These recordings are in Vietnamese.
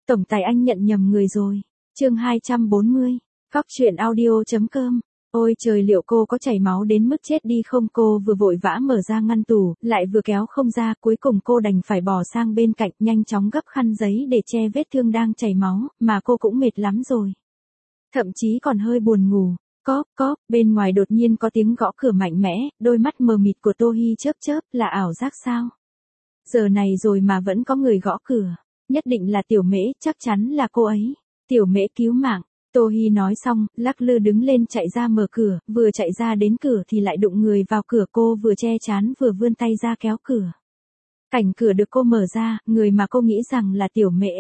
Tổng tài anh nhận nhầm người rồi. Chương 240. Cóc truyện audio.com. Ôi trời, liệu cô có chảy máu đến mức chết đi không? Cô vừa vội vã mở ra ngăn tủ, lại vừa kéo không ra, cuối cùng cô đành phải bỏ sang bên cạnh, nhanh chóng gấp khăn giấy để che vết thương đang chảy máu, mà cô cũng mệt lắm rồi. Thậm chí còn hơi buồn ngủ. Cóp, bên ngoài đột nhiên có tiếng gõ cửa mạnh mẽ, đôi mắt mờ mịt của Tô Hi chớp chớp, là ảo giác sao? Giờ này rồi mà vẫn có người gõ cửa. Nhất định là Tiểu Mễ, chắc chắn là cô ấy. Tiểu Mễ cứu mạng. Tô Hi nói xong, lắc lư đứng lên chạy ra mở cửa, vừa chạy ra đến cửa thì lại đụng người vào cửa. Cô vừa che trán vừa vươn tay ra kéo cửa. Cảnh cửa được cô mở ra, người mà cô nghĩ rằng là Tiểu Mễ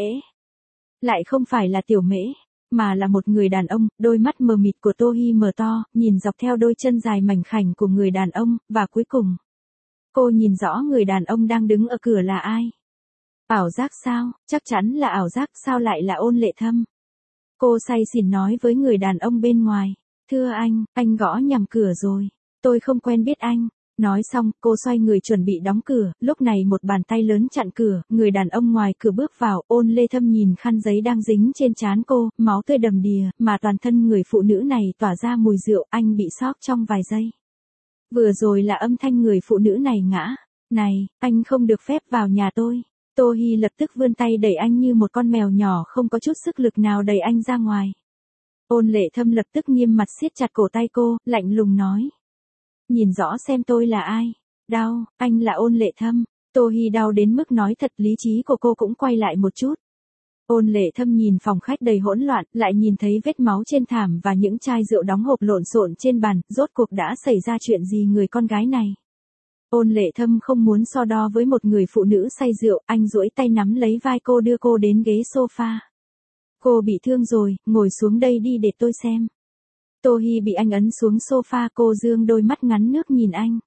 lại không phải là Tiểu Mễ, mà là một người đàn ông. Đôi mắt mờ mịt của Tô Hi mở to, nhìn dọc theo đôi chân dài mảnh khảnh của người đàn ông, và cuối cùng cô nhìn rõ người đàn ông đang đứng ở cửa là ai. Ảo giác sao? Chắc chắn là ảo giác, sao lại là Ôn Lệ Thâm? Cô say xỉn nói với người đàn ông bên ngoài. Thưa anh gõ nhầm cửa rồi. Tôi không quen biết anh. Nói xong, cô xoay người chuẩn bị đóng cửa, lúc này một bàn tay lớn chặn cửa, người đàn ông ngoài cửa bước vào. Ôn Lê Thâm nhìn khăn giấy đang dính trên trán cô, máu tươi đầm đìa, mà toàn thân người phụ nữ này tỏa ra mùi rượu. Anh bị sốc trong vài giây. Vừa rồi là âm thanh người phụ nữ này ngã. Này, anh không được phép vào nhà tôi. Tô Hi lập tức vươn tay đẩy anh như một con mèo nhỏ, không có chút sức lực nào đẩy anh ra ngoài. Ôn Lệ Thâm lập tức nghiêm mặt siết chặt cổ tay cô, lạnh lùng nói. Nhìn rõ xem tôi là ai. Đau, anh là Ôn Lệ Thâm. Tô Hi đau đến mức nói thật, lý trí của cô cũng quay lại một chút. Ôn Lệ Thâm nhìn phòng khách đầy hỗn loạn, lại nhìn thấy vết máu trên thảm và những chai rượu đóng hộp lộn xộn trên bàn, rốt cuộc đã xảy ra chuyện gì người con gái này? Ôn Lệ Thâm không muốn so đo với một người phụ nữ say rượu, anh duỗi tay nắm lấy vai cô đưa cô đến ghế sofa. Cô bị thương rồi, ngồi xuống đây đi để tôi xem. Tô Hi bị anh ấn xuống sofa, cô dương đôi mắt ngắn nước nhìn anh.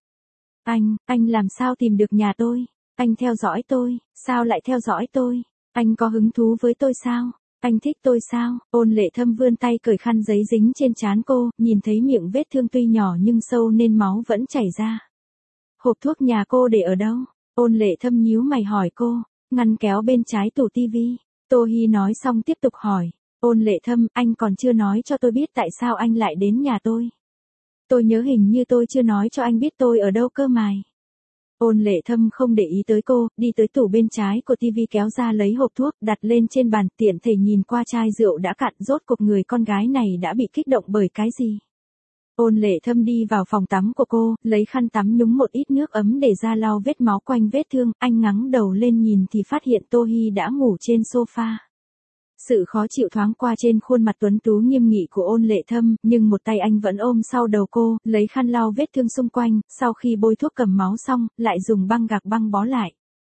Anh làm sao tìm được nhà tôi? Anh theo dõi tôi, sao lại theo dõi tôi? Anh có hứng thú với tôi sao? Anh thích tôi sao? Ôn Lệ Thâm vươn tay cởi khăn giấy dính trên trán cô, nhìn thấy miệng vết thương tuy nhỏ nhưng sâu nên máu vẫn chảy ra. Hộp thuốc nhà cô để ở đâu? Ôn Lệ Thâm nhíu mày hỏi cô. Ngăn kéo bên trái tủ tivi. Tô Hi nói xong tiếp tục hỏi. Ôn Lệ Thâm, anh còn chưa nói cho tôi biết tại sao anh lại đến nhà tôi. Tôi nhớ hình như tôi chưa nói cho anh biết tôi ở đâu cơ mà. Ôn Lệ Thâm không để ý tới cô, đi tới tủ bên trái của tivi kéo ra lấy hộp thuốc đặt lên trên bàn, tiện thể nhìn qua chai rượu đã cạn. Rốt cuộc người con gái này đã bị kích động bởi cái gì? Ôn Lệ Thâm đi vào phòng tắm của cô, lấy khăn tắm nhúng một ít nước ấm để ra lau vết máu quanh vết thương. Anh ngẩng đầu lên nhìn thì phát hiện Tô Hi đã ngủ trên sofa. Sự khó chịu thoáng qua trên khuôn mặt tuấn tú nghiêm nghị của Ôn Lệ Thâm, nhưng một tay anh vẫn ôm sau đầu cô, lấy khăn lau vết thương xung quanh, sau khi bôi thuốc cầm máu xong, lại dùng băng gạc băng bó lại.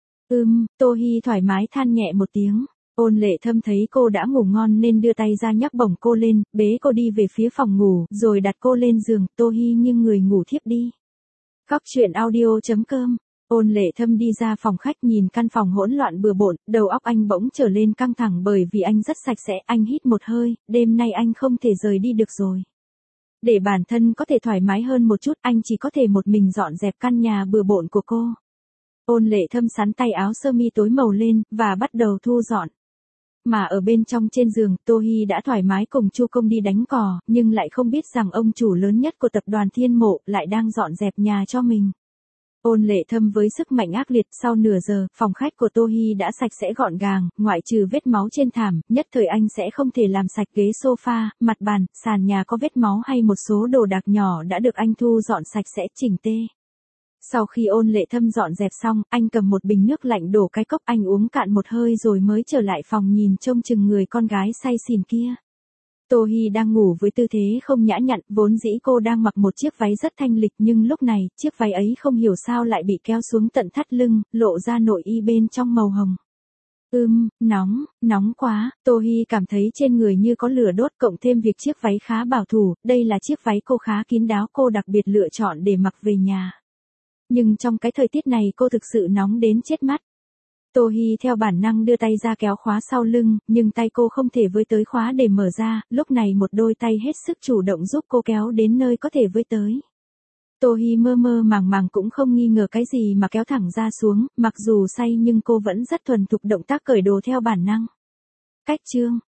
Tô Hi thoải mái than nhẹ một tiếng. Ôn Lệ Thâm thấy cô đã ngủ ngon nên đưa tay ra nhấc bổng cô lên, bế cô đi về phía phòng ngủ, rồi đặt cô lên giường. Tô Hi nghiêng người ngủ thiếp đi. Cóc truyện audio.com. Ôn Lệ Thâm đi ra phòng khách nhìn căn phòng hỗn loạn bừa bộn, đầu óc anh bỗng trở lên căng thẳng bởi vì anh rất sạch sẽ. Anh hít một hơi, đêm nay anh không thể rời đi được rồi. Để bản thân có thể thoải mái hơn một chút, anh chỉ có thể một mình dọn dẹp căn nhà bừa bộn của cô. Ôn Lệ Thâm sắn tay áo sơ mi tối màu lên, và bắt đầu thu dọn. Mà ở bên trong trên giường, Tô Hi đã thoải mái cùng Chu Công đi đánh cò, nhưng lại không biết rằng ông chủ lớn nhất của tập đoàn Thiên Mộ lại đang dọn dẹp nhà cho mình. Ôn Lệ Thâm với sức mạnh ác liệt, sau nửa giờ, phòng khách của Tô Hi đã sạch sẽ gọn gàng, ngoại trừ vết máu trên thảm, nhất thời anh sẽ không thể làm sạch ghế sofa, mặt bàn, sàn nhà có vết máu hay một số đồ đạc nhỏ đã được anh thu dọn sạch sẽ chỉnh tê. Sau khi Ôn Lệ Thâm dọn dẹp xong, anh cầm một bình nước lạnh đổ cái cốc, anh uống cạn một hơi rồi mới trở lại phòng nhìn trông chừng người con gái say xỉn kia. Tô Hi đang ngủ với tư thế không nhã nhặn, vốn dĩ cô đang mặc một chiếc váy rất thanh lịch nhưng lúc này, chiếc váy ấy không hiểu sao lại bị kéo xuống tận thắt lưng, lộ ra nội y bên trong màu hồng. Nóng quá, Tô Hi cảm thấy trên người như có lửa đốt, cộng thêm việc chiếc váy khá bảo thủ, đây là chiếc váy cô khá kín đáo, cô đặc biệt lựa chọn để mặc về nhà. Nhưng trong cái thời tiết này cô thực sự nóng đến chết mắt. Tô Hi theo bản năng đưa tay ra kéo khóa sau lưng, nhưng tay cô không thể với tới khóa để mở ra, lúc này một đôi tay hết sức chủ động giúp cô kéo đến nơi có thể với tới. Tô Hi mơ mơ màng màng cũng không nghi ngờ cái gì mà kéo thẳng ra xuống, mặc dù say nhưng cô vẫn rất thuần thục động tác cởi đồ theo bản năng. Cách chương